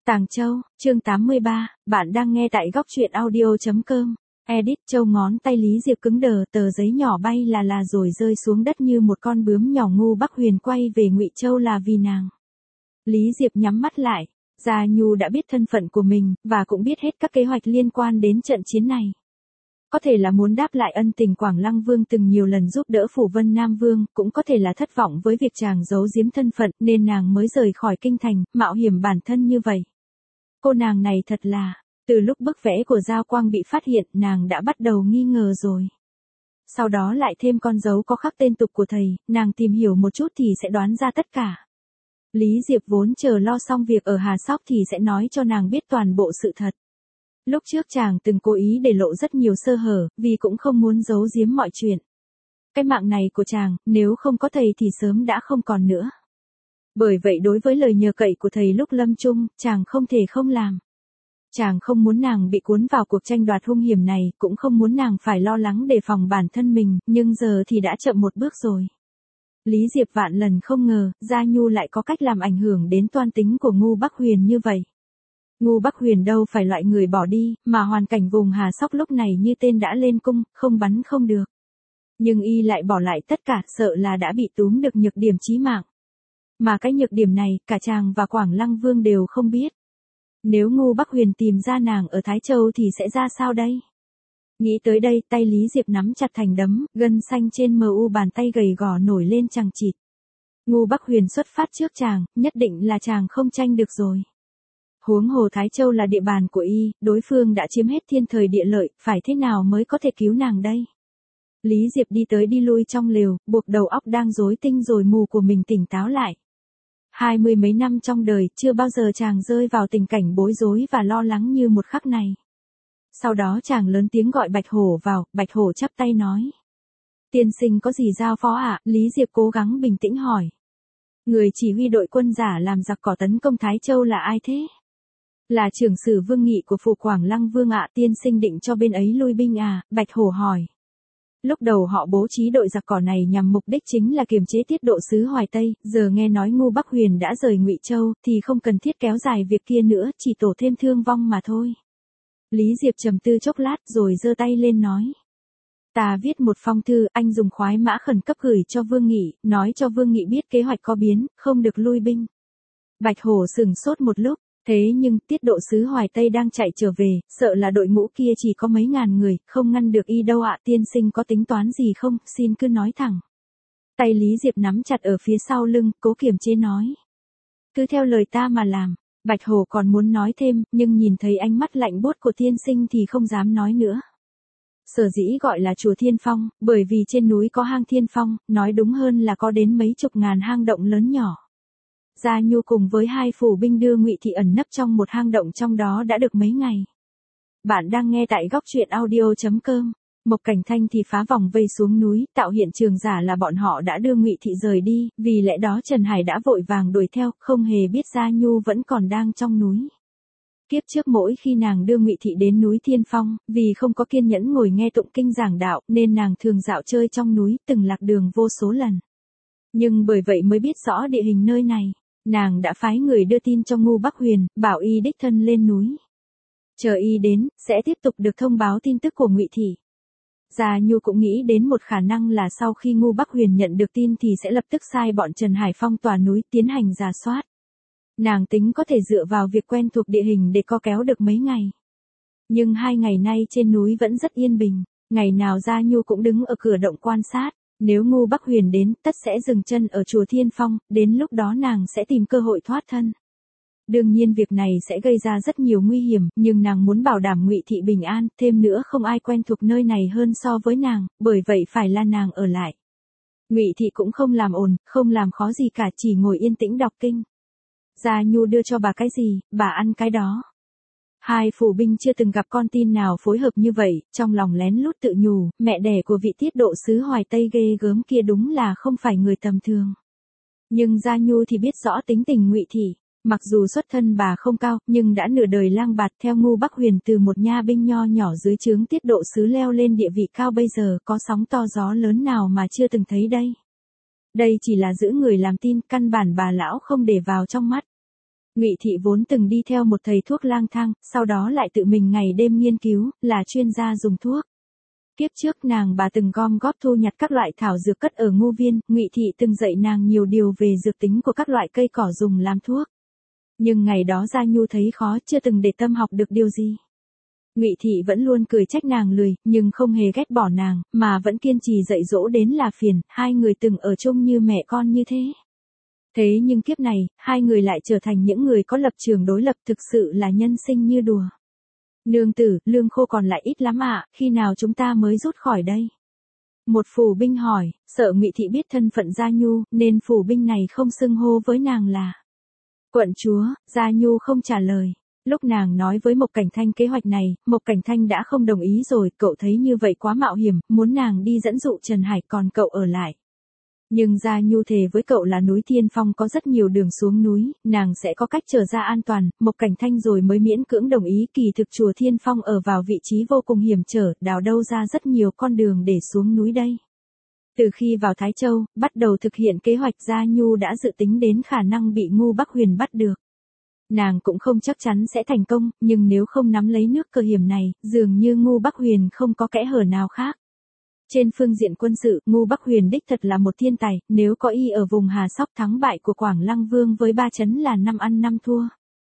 Tàng Châu, chương 83, bạn đang nghe tại góc truyện audio.com. Edit Châu ngón tay Lý Diệp cứng đờ, tờ giấy nhỏ bay là rồi rơi xuống đất như một con bướm nhỏ. Ngu Bắc Huyền quay về Ngụy Châu là vì nàng. Lý Diệp nhắm mắt lại, Gia Nhu đã biết thân phận của mình, và cũng biết hết các kế hoạch liên quan đến trận chiến này. Có thể là muốn đáp lại ân tình Quảng Lăng Vương từng nhiều lần giúp đỡ Phủ Vân Nam Vương, cũng có thể là thất vọng với việc chàng giấu giếm thân phận nên nàng mới rời khỏi kinh thành, mạo hiểm bản thân như vậy. Cô nàng này thật là, từ lúc bức vẽ của Giao Quang bị phát hiện nàng đã bắt đầu nghi ngờ rồi. Sau đó lại thêm con dấu có khắc tên tục của thầy, nàng tìm hiểu một chút thì sẽ đoán ra tất cả. Lý Diệp vốn chờ lo xong việc ở Hà Sóc thì sẽ nói cho nàng biết toàn bộ sự thật. Lúc trước chàng từng cố ý để lộ rất nhiều sơ hở, vì cũng không muốn giấu giếm mọi chuyện. Cái mạng này của chàng, nếu không có thầy thì sớm đã không còn nữa. Bởi vậy đối với lời nhờ cậy của thầy lúc lâm chung, chàng không thể không làm. Chàng không muốn nàng bị cuốn vào cuộc tranh đoạt hung hiểm này, cũng không muốn nàng phải lo lắng đề phòng bản thân mình, nhưng giờ thì đã chậm một bước rồi. Lý Diệp vạn lần không ngờ, Gia Nhu lại có cách làm ảnh hưởng đến toan tính của Ngu Bắc Huyền như vậy. Ngu Bắc Huyền đâu phải loại người bỏ đi, mà hoàn cảnh vùng Hà Sóc lúc này như tên đã lên cung, không bắn không được. Nhưng y lại bỏ lại tất cả, sợ là đã bị túm được nhược điểm chí mạng. Mà cái nhược điểm này, cả chàng và Quảng Lăng Vương đều không biết. Nếu Ngu Bắc Huyền tìm ra nàng ở Thái Châu thì sẽ ra sao đây? Nghĩ tới đây, tay Lý Diệp nắm chặt thành đấm, gân xanh trên mu bàn tay gầy gò nổi lên chằng chịt. Ngu Bắc Huyền xuất phát trước chàng, nhất định là chàng không tranh được rồi. Huống hồ Thái Châu là địa bàn của y, đối phương đã chiếm hết thiên thời địa lợi, phải thế nào mới có thể cứu nàng đây? Lý Diệp đi tới đi lui trong lều, buộc đầu óc đang rối tinh rồi mù của mình tỉnh táo lại. 20 mấy năm trong đời, chưa bao giờ chàng rơi vào tình cảnh bối rối và lo lắng như một khắc này. Sau đó chàng lớn tiếng gọi Bạch Hổ vào, Bạch Hổ chắp tay nói. Tiên sinh có gì giao phó ạ? Lý Diệp cố gắng bình tĩnh hỏi. Người chỉ huy đội quân giả làm giặc cỏ tấn công Thái Châu là ai thế? Là trưởng sử Vương Nghị của Phủ Quảng Lăng Vương ạ. Tiên sinh định cho bên ấy lui binh à? Bạch Hổ hỏi. Lúc đầu họ bố trí đội giặc cỏ này nhằm mục đích chính là kiềm chế tiết độ sứ Hoài Tây, giờ nghe nói Ngu Bắc Huyền đã rời Ngụy Châu, thì không cần thiết kéo dài việc kia nữa, chỉ tổ thêm thương vong mà thôi. Lý Diệp trầm tư chốc lát rồi giơ tay lên nói. Ta viết một phong thư, anh dùng khoái mã khẩn cấp gửi cho Vương Nghị, nói cho Vương Nghị biết kế hoạch có biến, không được lui binh. Bạch Hổ sửng sốt một lúc. Thế nhưng tiết độ sứ Hoài Tây đang chạy trở về, sợ là đội ngũ kia chỉ có mấy ngàn người, không ngăn được y đâu ạ. Tiên sinh có tính toán gì không, xin cứ nói thẳng. Tay Lý Diệp nắm chặt ở phía sau lưng, cố kiềm chế nói. Cứ theo lời ta mà làm. Bạch Hổ còn muốn nói thêm, nhưng nhìn thấy ánh mắt lạnh buốt của tiên sinh thì không dám nói nữa. Sở dĩ gọi là chùa Thiên Phong, bởi vì trên núi có hang Thiên Phong, nói đúng hơn là có đến mấy chục ngàn hang động lớn nhỏ. Gia Nhu cùng với 2 phủ binh đưa Ngụy Thị ẩn nấp trong một hang động trong đó đã được mấy ngày. Bạn đang nghe tại góc truyện audio.com. Mộc Cảnh Thanh thì phá vòng vây xuống núi, tạo hiện trường giả là bọn họ đã đưa Ngụy Thị rời đi, vì lẽ đó Trần Hải đã vội vàng đuổi theo, không hề biết Gia Nhu vẫn còn đang trong núi. Kiếp trước mỗi khi nàng đưa Ngụy Thị đến núi Thiên Phong, vì không có kiên nhẫn ngồi nghe tụng kinh giảng đạo, nên nàng thường dạo chơi trong núi, từng lạc đường vô số lần. Nhưng bởi vậy mới biết rõ địa hình nơi này. Nàng đã phái người đưa tin cho Ngu Bắc Huyền, bảo y đích thân lên núi. Chờ y đến, sẽ tiếp tục được thông báo tin tức của Ngụy Thị. Gia Nhu cũng nghĩ đến một khả năng là sau khi Ngu Bắc Huyền nhận được tin thì sẽ lập tức sai bọn Trần Hải phong tỏa núi tiến hành rà soát. Nàng tính có thể dựa vào việc quen thuộc địa hình để co kéo được mấy ngày. Nhưng 2 ngày nay trên núi vẫn rất yên bình, ngày nào Gia Nhu cũng đứng ở cửa động quan sát. Nếu Ngu Bắc Huyền đến, tất sẽ dừng chân ở chùa Thiên Phong, đến lúc đó nàng sẽ tìm cơ hội thoát thân. Đương nhiên việc này sẽ gây ra rất nhiều nguy hiểm, nhưng nàng muốn bảo đảm Ngụy Thị bình an, thêm nữa không ai quen thuộc nơi này hơn so với nàng, bởi vậy phải là nàng ở lại. Ngụy Thị cũng không làm ồn, không làm khó gì cả, chỉ ngồi yên tĩnh đọc kinh. Gia Nhu đưa cho bà cái gì, bà ăn cái đó. 2 phủ binh chưa từng gặp con tin nào phối hợp như vậy, trong lòng lén lút tự nhủ, mẹ đẻ của vị tiết độ sứ Hoài Tây ghê gớm kia đúng là không phải người tầm thường. Nhưng Gia Nhu thì biết rõ tính tình Ngụy Thị, mặc dù xuất thân bà không cao, nhưng đã nửa đời lang bạt theo Ngu Bắc Huyền từ một nha binh nho nhỏ dưới trướng tiết độ sứ leo lên địa vị cao bây giờ, có sóng to gió lớn nào mà chưa từng thấy đây. Đây chỉ là giữ người làm tin, căn bản bà lão không để vào trong mắt. Ngụy Thị vốn từng đi theo một thầy thuốc lang thang, sau đó lại tự mình ngày đêm nghiên cứu, là chuyên gia dùng thuốc. Kiếp trước nàng bà từng gom góp thu nhặt các loại thảo dược cất ở Ngô Viên, Ngụy Thị từng dạy nàng nhiều điều về dược tính của các loại cây cỏ dùng làm thuốc. Nhưng ngày đó Gia Nhu thấy khó, chưa từng để tâm học được điều gì. Ngụy Thị vẫn luôn cười trách nàng lười, nhưng không hề ghét bỏ nàng, mà vẫn kiên trì dạy dỗ đến là phiền, hai người từng ở chung như mẹ con như thế. Thế nhưng kiếp này, hai người lại trở thành những người có lập trường đối lập, thực sự là nhân sinh như đùa. Nương tử, lương khô còn lại ít lắm ạ, khi nào chúng ta mới rút khỏi đây? Một phủ binh hỏi, sợ Ngụy Thị biết thân phận Gia Nhu, nên phủ binh này không xưng hô với nàng là quận chúa. Gia Nhu không trả lời. Lúc nàng nói với Mộc Cảnh Thanh kế hoạch này, Mộc Cảnh Thanh đã không đồng ý rồi, cậu thấy như vậy quá mạo hiểm, muốn nàng đi dẫn dụ Trần Hải, còn cậu ở lại. Nhưng Gia Nhu thề với cậu là núi Thiên Phong có rất nhiều đường xuống núi, nàng sẽ có cách trở ra an toàn. Mộc Cảnh Thanh rồi mới miễn cưỡng đồng ý. Kỳ thực chùa Thiên Phong ở vào vị trí vô cùng hiểm trở, đào đâu ra rất nhiều con đường để xuống núi đây. Từ khi vào Thái Châu, bắt đầu thực hiện kế hoạch, Gia Nhu đã dự tính đến khả năng bị Ngô Bắc Huyền bắt được. Nàng cũng không chắc chắn sẽ thành công, nhưng nếu không nắm lấy nước cơ hiểm này, dường như Ngô Bắc Huyền không có kẽ hở nào khác. Trên phương diện quân sự, Ngô Bắc Huyền đích thật là một thiên tài, nếu có y ở vùng Hà Sóc, thắng bại của Quảng Lăng Vương với 3 chấn là 5 ăn 5 thua.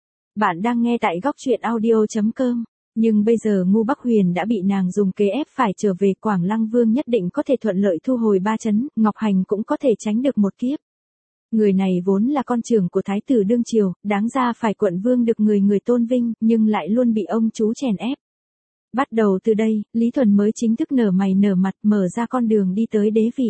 Bạn đang nghe tại góc truyện audio.com. Nhưng bây giờ Ngô Bắc Huyền đã bị nàng dùng kế ép phải trở về, Quảng Lăng Vương nhất định có thể thuận lợi thu hồi 3 chấn, Ngọc Hành cũng có thể tránh được một kiếp. Người này vốn là con trưởng của Thái tử đương triều, đáng ra phải quận vương được người tôn vinh, nhưng lại luôn bị ông chú chèn ép. Bắt đầu từ đây, Lý Thuần mới chính thức nở mày nở mặt, mở ra con đường đi tới đế vị.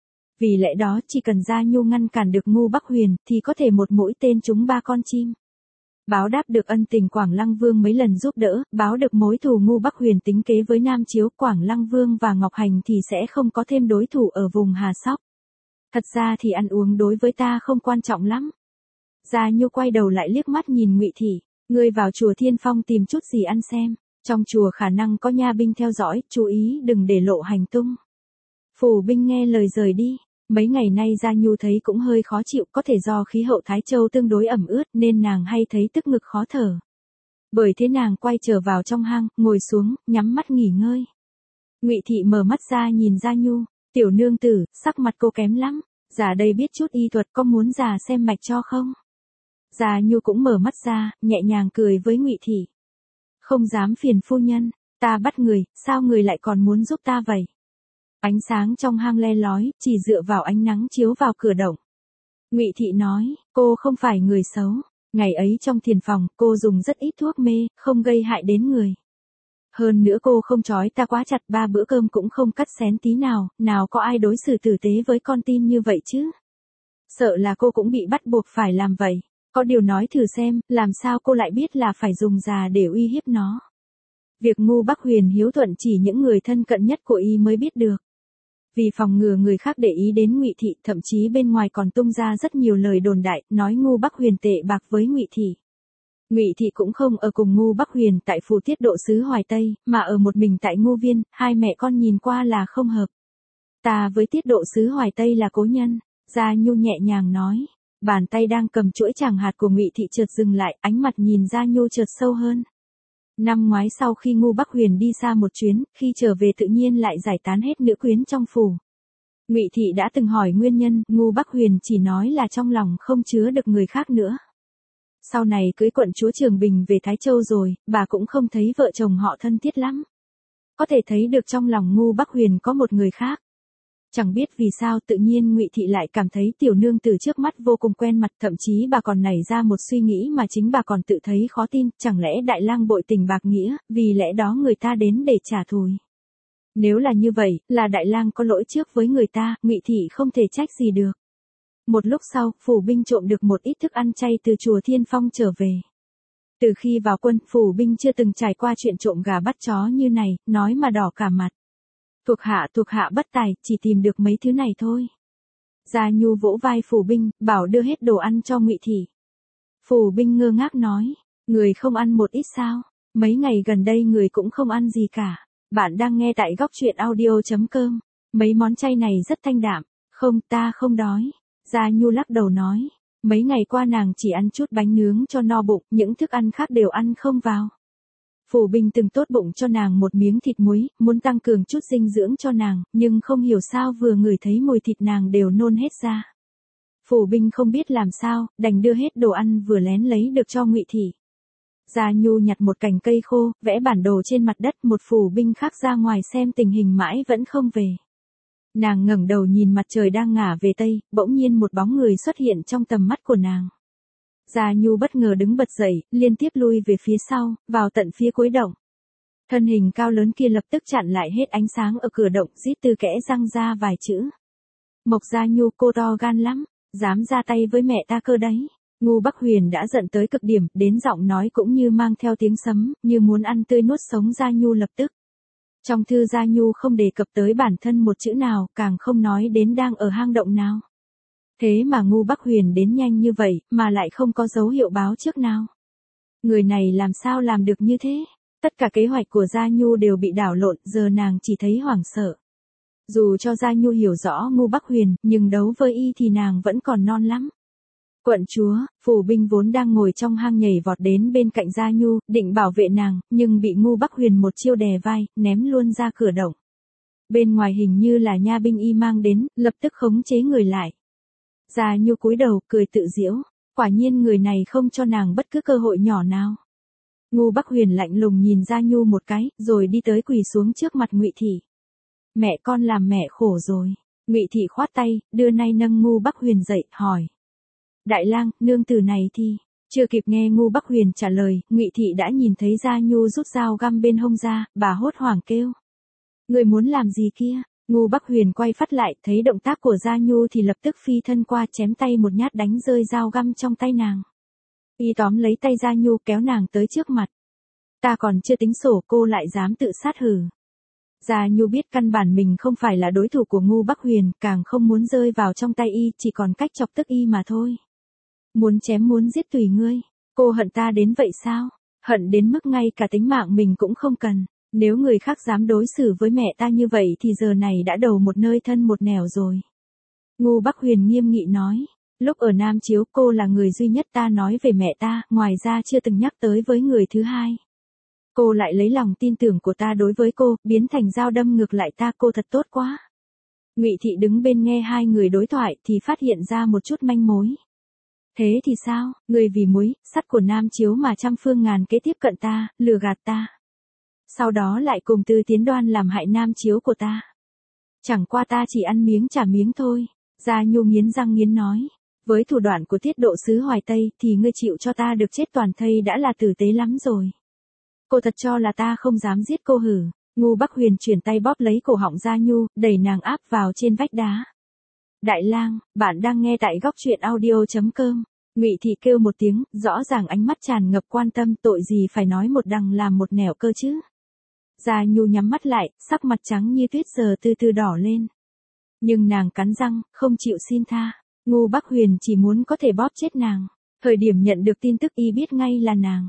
Vì lẽ đó chỉ cần Gia Nhu ngăn cản được Ngô Bắc Huyền, thì có thể một mũi tên trúng 3 con chim. Báo đáp được ân tình Quảng Lăng Vương mấy lần giúp đỡ, báo được mối thù Ngô Bắc Huyền tính kế với Nam Chiếu, Quảng Lăng Vương và Ngọc Hành thì sẽ không có thêm đối thủ ở vùng Hà Sóc. Thật ra thì ăn uống đối với ta không quan trọng lắm. Gia Nhu quay đầu lại liếc mắt nhìn Ngụy Thị, ngươi vào chùa Thiên Phong tìm chút gì ăn xem. Trong chùa khả năng có nha binh theo dõi, chú ý đừng để lộ hành tung. Phủ binh nghe lời rời đi. Mấy ngày nay Gia Nhu thấy cũng hơi khó chịu, có thể do khí hậu Thái Châu tương đối ẩm ướt nên nàng hay thấy tức ngực khó thở. Bởi thế nàng quay trở vào trong hang, ngồi xuống, nhắm mắt nghỉ ngơi. Ngụy Thị mở mắt ra nhìn Gia Nhu, tiểu nương tử, sắc mặt cô kém lắm, già đây biết chút y thuật, có muốn già xem mạch cho không? Gia Nhu cũng mở mắt ra, nhẹ nhàng cười với Ngụy Thị. Không dám phiền phu nhân, ta bắt người, sao người lại còn muốn giúp ta vậy? Ánh sáng trong hang le lói, chỉ dựa vào ánh nắng chiếu vào cửa động. Ngụy Thị nói, cô không phải người xấu. Ngày ấy trong thiền phòng, cô dùng rất ít thuốc mê, không gây hại đến người. Hơn nữa cô không trói ta quá chặt, 3 bữa cơm cũng không cắt xén tí nào, nào có ai đối xử tử tế với con tim như vậy chứ? Sợ là cô cũng bị bắt buộc phải làm vậy. Có điều nói thử xem, làm sao cô lại biết là phải dùng già để uy hiếp nó? Việc Ngô Bắc Huyền hiếu thuận chỉ những người thân cận nhất của y mới biết được. Vì phòng ngừa người khác để ý đến Ngụy Thị, thậm chí bên ngoài còn tung ra rất nhiều lời đồn đại, nói Ngô Bắc Huyền tệ bạc với Ngụy Thị. Ngụy Thị cũng không ở cùng Ngô Bắc Huyền tại phủ tiết độ sứ Hoài Tây, mà ở một mình tại Ngô Viên, hai mẹ con nhìn qua là không hợp. Ta với tiết độ sứ Hoài Tây là cố nhân, Gia Nhu nhẹ nhàng nói. Bàn tay đang cầm chuỗi tràng hạt của Ngụy Thị chợt dừng lại, ánh mặt nhìn Gia Nhu chợt sâu hơn. Năm ngoái sau khi Ngô Bắc Huyền đi xa một chuyến, khi trở về tự nhiên lại giải tán hết nữ quyến trong phủ. Ngụy Thị đã từng hỏi nguyên nhân, Ngô Bắc Huyền chỉ nói là trong lòng không chứa được người khác nữa. Sau này cưới quận chúa Trường Bình về Thái Châu rồi, bà cũng không thấy vợ chồng họ thân thiết lắm. Có thể thấy được trong lòng Ngô Bắc Huyền có một người khác. Chẳng biết vì sao tự nhiên Ngụy Thị lại cảm thấy tiểu nương tử trước mắt vô cùng quen mặt, thậm chí bà còn nảy ra một suy nghĩ mà chính bà còn tự thấy khó tin, chẳng lẽ Đại Lang bội tình bạc nghĩa, vì lẽ đó người ta đến để trả thù. Nếu là như vậy, là Đại Lang có lỗi trước với người ta, Ngụy Thị không thể trách gì được. Một lúc sau, phủ binh trộm được một ít thức ăn chay từ chùa Thiên Phong trở về. Từ khi vào quân, phủ binh chưa từng trải qua chuyện trộm gà bắt chó như này, nói mà đỏ cả mặt. Thuộc hạ bất tài, chỉ tìm được mấy thứ này thôi. Gia Nhu vỗ vai phủ binh, bảo đưa hết đồ ăn cho Ngụy Thị. Phủ binh ngơ ngác nói, người không ăn một ít sao? Mấy ngày gần đây người cũng không ăn gì cả. Bạn đang nghe tại góc truyện audio.com. Mấy món chay này rất thanh đạm. Không, ta không đói. Gia Nhu lắc đầu nói. Mấy ngày qua nàng chỉ ăn chút bánh nướng cho no bụng, những thức ăn khác đều ăn không vào. Phủ Bình từng tốt bụng cho nàng một miếng thịt muối, muốn tăng cường chút dinh dưỡng cho nàng, nhưng không hiểu sao vừa ngửi thấy mùi thịt nàng đều nôn hết ra. Phủ Bình không biết làm sao, đành đưa hết đồ ăn vừa lén lấy được cho Ngụy Thị. Gia Nhu nhặt một cành cây khô, vẽ bản đồ trên mặt đất, một Phủ Bình khác ra ngoài xem tình hình mãi vẫn không về. Nàng ngẩng đầu nhìn mặt trời đang ngả về tây, bỗng nhiên một bóng người xuất hiện trong tầm mắt của nàng. Gia Nhu bất ngờ đứng bật dậy, liên tiếp lui về phía sau, vào tận phía cuối động. Thân hình cao lớn kia lập tức chặn lại hết ánh sáng ở cửa động, rít từ kẽ răng ra vài chữ. Mộc Gia Nhu, cô to gan lắm, dám ra tay với mẹ ta cơ đấy. Ngô Bắc Huyền đã giận tới cực điểm, đến giọng nói cũng như mang theo tiếng sấm, như muốn ăn tươi nuốt sống Gia Nhu lập tức. Trong thư Gia Nhu không đề cập tới bản thân một chữ nào, càng không nói đến đang ở hang động nào. Thế mà Ngô Bắc Huyền đến nhanh như vậy, mà lại không có dấu hiệu báo trước nào. Người này làm sao làm được như thế? Tất cả kế hoạch của Gia Nhu đều bị đảo lộn, giờ nàng chỉ thấy hoảng sợ. Dù cho Gia Nhu hiểu rõ Ngô Bắc Huyền, nhưng đấu với y thì nàng vẫn còn non lắm. Quận chúa, Phủ Bình vốn đang ngồi trong hang nhảy vọt đến bên cạnh Gia Nhu, định bảo vệ nàng, nhưng bị Ngô Bắc Huyền một chiêu đè vai, ném luôn ra cửa động. Bên ngoài hình như là nha binh y mang đến, lập tức khống chế người lại. Gia Nhu cúi đầu, cười tự giễu, quả nhiên người này không cho nàng bất cứ cơ hội nhỏ nào. Ngô Bắc Huyền lạnh lùng nhìn Gia Nhu một cái, rồi đi tới quỳ xuống trước mặt Ngụy Thị. Mẹ con làm mẹ khổ rồi. Ngụy Thị khoát tay, đưa nay nâng Ngô Bắc Huyền dậy, hỏi. Đại lang, nương tử này thì, chưa kịp nghe Ngô Bắc Huyền trả lời, Ngụy Thị đã nhìn thấy Gia Nhu rút dao găm bên hông ra, bà hốt hoảng kêu. Người muốn làm gì kia? Ngô Bắc Huyền quay phát lại, thấy động tác của Gia Nhu thì lập tức phi thân qua chém tay một nhát đánh rơi dao găm trong tay nàng. Y tóm lấy tay Gia Nhu kéo nàng tới trước mặt. Ta còn chưa tính sổ cô lại dám tự sát hử. Gia Nhu biết căn bản mình không phải là đối thủ của Ngô Bắc Huyền, càng không muốn rơi vào trong tay y, chỉ còn cách chọc tức y mà thôi. Muốn chém muốn giết tùy ngươi. Cô hận ta đến vậy sao? Hận đến mức ngay cả tính mạng mình cũng không cần. Nếu người khác dám đối xử với mẹ ta như vậy thì giờ này đã đầu một nơi thân một nẻo rồi. Ngô Bắc Huyền nghiêm nghị nói. Lúc ở Nam Chiếu cô là người duy nhất ta nói về mẹ ta, ngoài ra chưa từng nhắc tới với người thứ hai. Cô lại lấy lòng tin tưởng của ta đối với cô, biến thành dao đâm ngược lại ta, cô thật tốt quá. Ngụy Thị đứng bên nghe hai người đối thoại thì phát hiện ra một chút manh mối. Thế thì sao, người vì muối, sắt của Nam Chiếu mà trăm phương ngàn kế tiếp cận ta, lừa gạt ta. Sau đó lại cùng Tư Tiến Đoan làm hại Nam Chiếu của ta. Chẳng qua ta chỉ ăn miếng trả miếng thôi. Gia Nhu nghiến răng nghiến nói. Với thủ đoạn của Tiết Độ sứ Hoài Tây thì ngươi chịu cho ta được chết toàn thây đã là tử tế lắm rồi. Cô thật cho là ta không dám giết cô hử. Ngô Bắc Huyền chuyển tay bóp lấy cổ họng Gia Nhu, đẩy nàng áp vào trên vách đá. Đại lang, bạn đang nghe tại góc truyện audio.com. Ngụy Thị kêu một tiếng, rõ ràng ánh mắt tràn ngập quan tâm, tội gì phải nói một đằng làm một nẻo cơ chứ. Gia Nhu nhắm mắt lại, sắc mặt trắng như tuyết giờ từ từ đỏ lên. Nhưng nàng cắn răng, không chịu xin tha. Ngô Bắc Huyền chỉ muốn có thể bóp chết nàng. Thời điểm nhận được tin tức y biết ngay là nàng.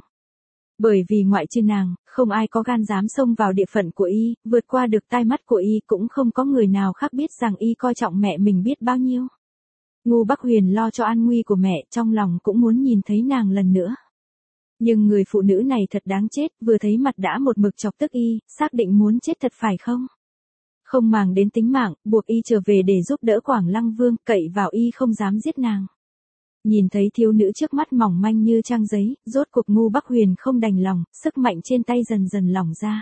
Bởi vì ngoại trừ nàng, không ai có gan dám xông vào địa phận của y, vượt qua được tai mắt của y, cũng không có người nào khác biết rằng y coi trọng mẹ mình biết bao nhiêu. Ngô Bắc Huyền lo cho an nguy của mẹ, trong lòng cũng muốn nhìn thấy nàng lần nữa. Nhưng người phụ nữ này thật đáng chết, vừa thấy mặt đã một mực chọc tức y, xác định muốn chết thật phải không? Không màng đến tính mạng, buộc y trở về để giúp đỡ Quảng Lăng Vương, cậy vào y không dám giết nàng. Nhìn thấy thiếu nữ trước mắt mỏng manh như trang giấy, rốt cuộc Ngô Bắc Huyền không đành lòng, sức mạnh trên tay dần dần lỏng ra.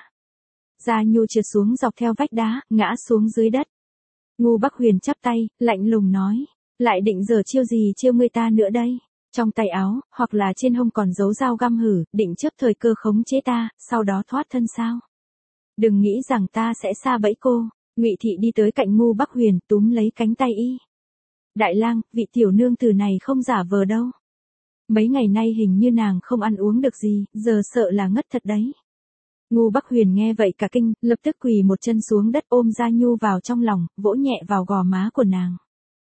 Gia Nhu trượt xuống dọc theo vách đá, ngã xuống dưới đất. Ngô Bắc Huyền chắp tay, lạnh lùng nói, lại định giờ chiêu gì chiêu ngươi ta nữa đây? Trong tay áo, hoặc là trên hông còn giấu dao găm hử, định chớp thời cơ khống chế ta, sau đó thoát thân sao? Đừng nghĩ rằng ta sẽ sa bẫy cô. Ngụy Thị đi tới cạnh Ngô Bắc Huyền, túm lấy cánh tay y. Đại lang, vị tiểu nương tử này không giả vờ đâu. Mấy ngày nay hình như nàng không ăn uống được gì, giờ sợ là ngất thật đấy. Ngô Bắc Huyền nghe vậy cả kinh, lập tức quỳ một chân xuống đất ôm Gia Nhu vào trong lòng, vỗ nhẹ vào gò má của nàng.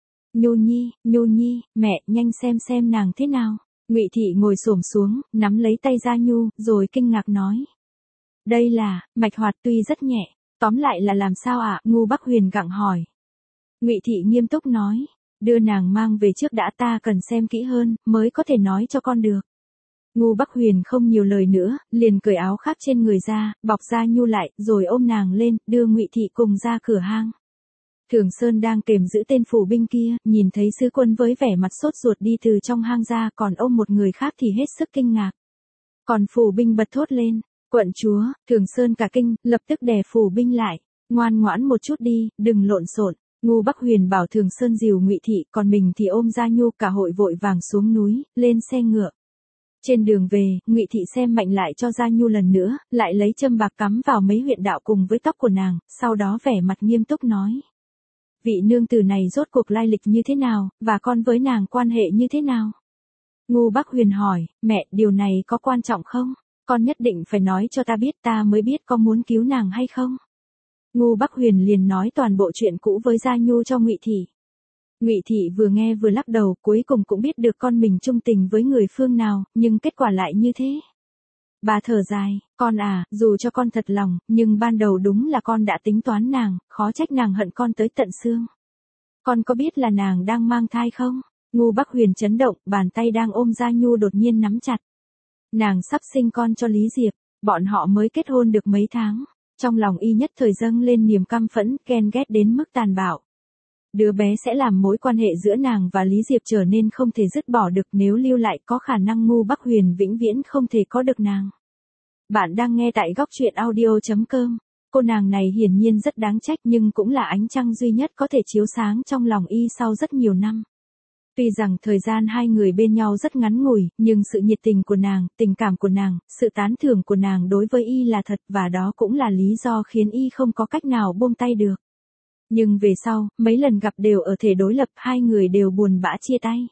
Nhu Nhi, mẹ, nhanh xem nàng thế nào. Ngụy Thị ngồi xổm xuống, nắm lấy tay Gia Nhu, rồi kinh ngạc nói. Đây là, mạch hoạt tuy rất nhẹ, tóm lại là làm sao ạ? Ngô Bắc Huyền gặng hỏi. Ngụy Thị nghiêm túc nói. Đưa nàng mang về trước đã, ta cần xem kỹ hơn, mới có thể nói cho con được. Ngô Bắc Huyền không nhiều lời nữa, liền cởi áo khác trên người ra, bọc Gia Nhu lại, rồi ôm nàng lên, đưa Ngụy Thị cùng ra cửa hang. Thường Sơn đang kềm giữ tên phủ binh kia, nhìn thấy sứ quân với vẻ mặt sốt ruột đi từ trong hang ra, còn ôm một người khác thì hết sức kinh ngạc. Còn phủ binh bật thốt lên, quận chúa. Thường Sơn cả kinh, lập tức đè phủ binh lại, ngoan ngoãn một chút đi, đừng lộn xộn. Ngô Bắc Huyền bảo Thường Sơn dìu Ngụy Thị, còn mình thì ôm Gia Nhu, cả hội vội vàng xuống núi, lên xe ngựa. Trên đường về, Ngụy Thị xem mạnh lại cho Gia Nhu lần nữa, lại lấy châm bạc cắm vào mấy huyệt đạo cùng với tóc của nàng, sau đó vẻ mặt nghiêm túc nói. Vị nương tử này rốt cuộc lai lịch như thế nào, và con với nàng quan hệ như thế nào? Ngô Bắc Huyền hỏi, mẹ, điều này có quan trọng không? Con nhất định phải nói cho ta biết, ta mới biết có muốn cứu nàng hay không. Ngô Bắc Huyền liền nói toàn bộ chuyện cũ với Gia Nhu cho Ngụy Thị. Ngụy Thị vừa nghe vừa lắc đầu, cuối cùng cũng biết được con mình trung tình với người phương nào, nhưng kết quả lại như thế. Bà thở dài, con à, dù cho con thật lòng, nhưng ban đầu đúng là con đã tính toán nàng, khó trách nàng hận con tới tận xương. Con có biết là nàng đang mang thai không? Ngô Bắc Huyền chấn động, bàn tay đang ôm Gia Nhu đột nhiên nắm chặt. Nàng sắp sinh con cho Lý Diệp, bọn họ mới kết hôn được mấy tháng. Trong lòng y nhất thời dâng lên niềm căm phẫn, ghen ghét đến mức tàn bạo. Đứa bé sẽ làm mối quan hệ giữa nàng và Lý Diệp trở nên không thể dứt bỏ được, nếu lưu lại có khả năng Ngô Bắc Huyền vĩnh viễn không thể có được nàng. Bạn đang nghe tại góc truyện audio.com. Cô nàng này hiển nhiên rất đáng trách, nhưng cũng là ánh trăng duy nhất có thể chiếu sáng trong lòng y sau rất nhiều năm. Tuy rằng thời gian hai người bên nhau rất ngắn ngủi, nhưng sự nhiệt tình của nàng, tình cảm của nàng, sự tán thưởng của nàng đối với y là thật, và đó cũng là lý do khiến y không có cách nào buông tay được. Nhưng về sau, mấy lần gặp đều ở thể đối lập, hai người đều buồn bã chia tay.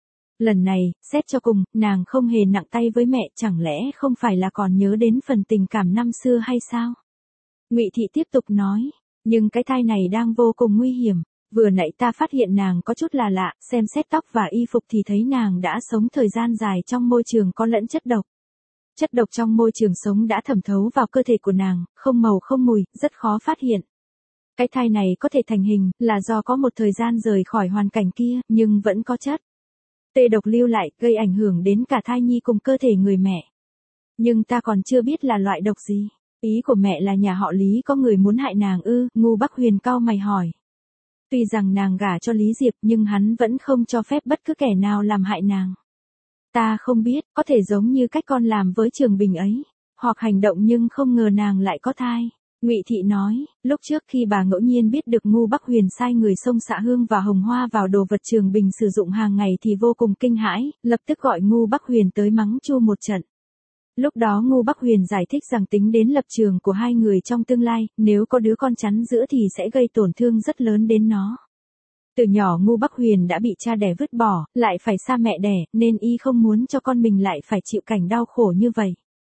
Lần này, xét cho cùng, nàng không hề nặng tay với mẹ, chẳng lẽ không phải là còn nhớ đến phần tình cảm năm xưa hay sao? Ngụy Thị tiếp tục nói, nhưng cái thai này đang vô cùng nguy hiểm. Vừa nãy ta phát hiện nàng có chút là lạ, xem xét tóc và y phục thì thấy nàng đã sống thời gian dài trong môi trường có lẫn chất độc. Chất độc trong môi trường sống đã thẩm thấu vào cơ thể của nàng, không màu không mùi, rất khó phát hiện. Cái thai này có thể thành hình, là do có một thời gian rời khỏi hoàn cảnh kia, nhưng vẫn có chất tê độc lưu lại, gây ảnh hưởng đến cả thai nhi cùng cơ thể người mẹ. Nhưng ta còn chưa biết là loại độc gì. Ý của mẹ là nhà họ Lý có người muốn hại nàng ư? Ngô Bắc Huyền cau mày hỏi. Tuy rằng nàng gả cho Lý Diệp, nhưng hắn vẫn không cho phép bất cứ kẻ nào làm hại nàng. Ta không biết, có thể giống như cách con làm với Trường Bình ấy, hoặc hành động nhưng không ngờ nàng lại có thai. Ngụy Thị nói, lúc trước khi bà ngẫu nhiên biết được Ngô Bắc Huyền sai người xông xạ hương và hồng hoa vào đồ vật Trường Bình sử dụng hàng ngày thì vô cùng kinh hãi, lập tức gọi Ngô Bắc Huyền tới mắng chu một trận. Lúc đó Ngô Bắc Huyền giải thích rằng tính đến lập trường của hai người trong tương lai, nếu có đứa con chắn giữa thì sẽ gây tổn thương rất lớn đến nó. Từ nhỏ Ngô Bắc Huyền đã bị cha đẻ vứt bỏ, lại phải xa mẹ đẻ, nên y không muốn cho con mình lại phải chịu cảnh đau khổ như vậy.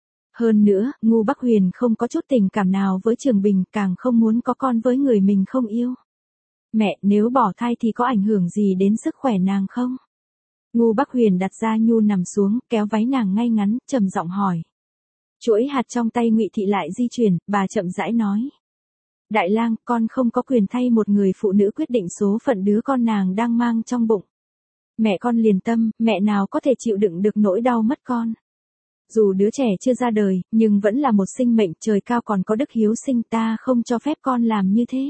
Hơn nữa, Ngô Bắc Huyền không có chút tình cảm nào với Trường Bình, càng không muốn có con với người mình không yêu. Mẹ, nếu bỏ thai thì có ảnh hưởng gì đến sức khỏe nàng không? Ngô Bắc Huyền đặt Gia Nhu nằm xuống, kéo váy nàng ngay ngắn, trầm giọng hỏi. Chuỗi hạt trong tay Ngụy Thị lại di chuyển, bà chậm rãi nói. Đại lang, con không có quyền thay một người phụ nữ quyết định số phận đứa con nàng đang mang trong bụng. Mẹ con liền tâm, mẹ nào có thể chịu đựng được nỗi đau mất con. Dù đứa trẻ chưa ra đời, nhưng vẫn là một sinh mệnh, trời cao còn có đức hiếu sinh, ta không cho phép con làm như thế.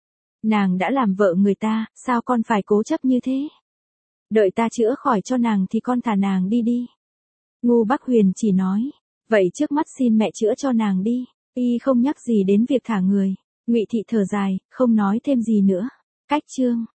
Nàng đã làm vợ người ta, sao con phải cố chấp như thế? Đợi ta chữa khỏi cho nàng thì con thả nàng đi đi. Ngô Bắc Huyền chỉ nói, vậy trước mắt xin mẹ chữa cho nàng đi. Y không nhắc gì đến việc thả người. Ngụy Thị thở dài, không nói thêm gì nữa. Cách chương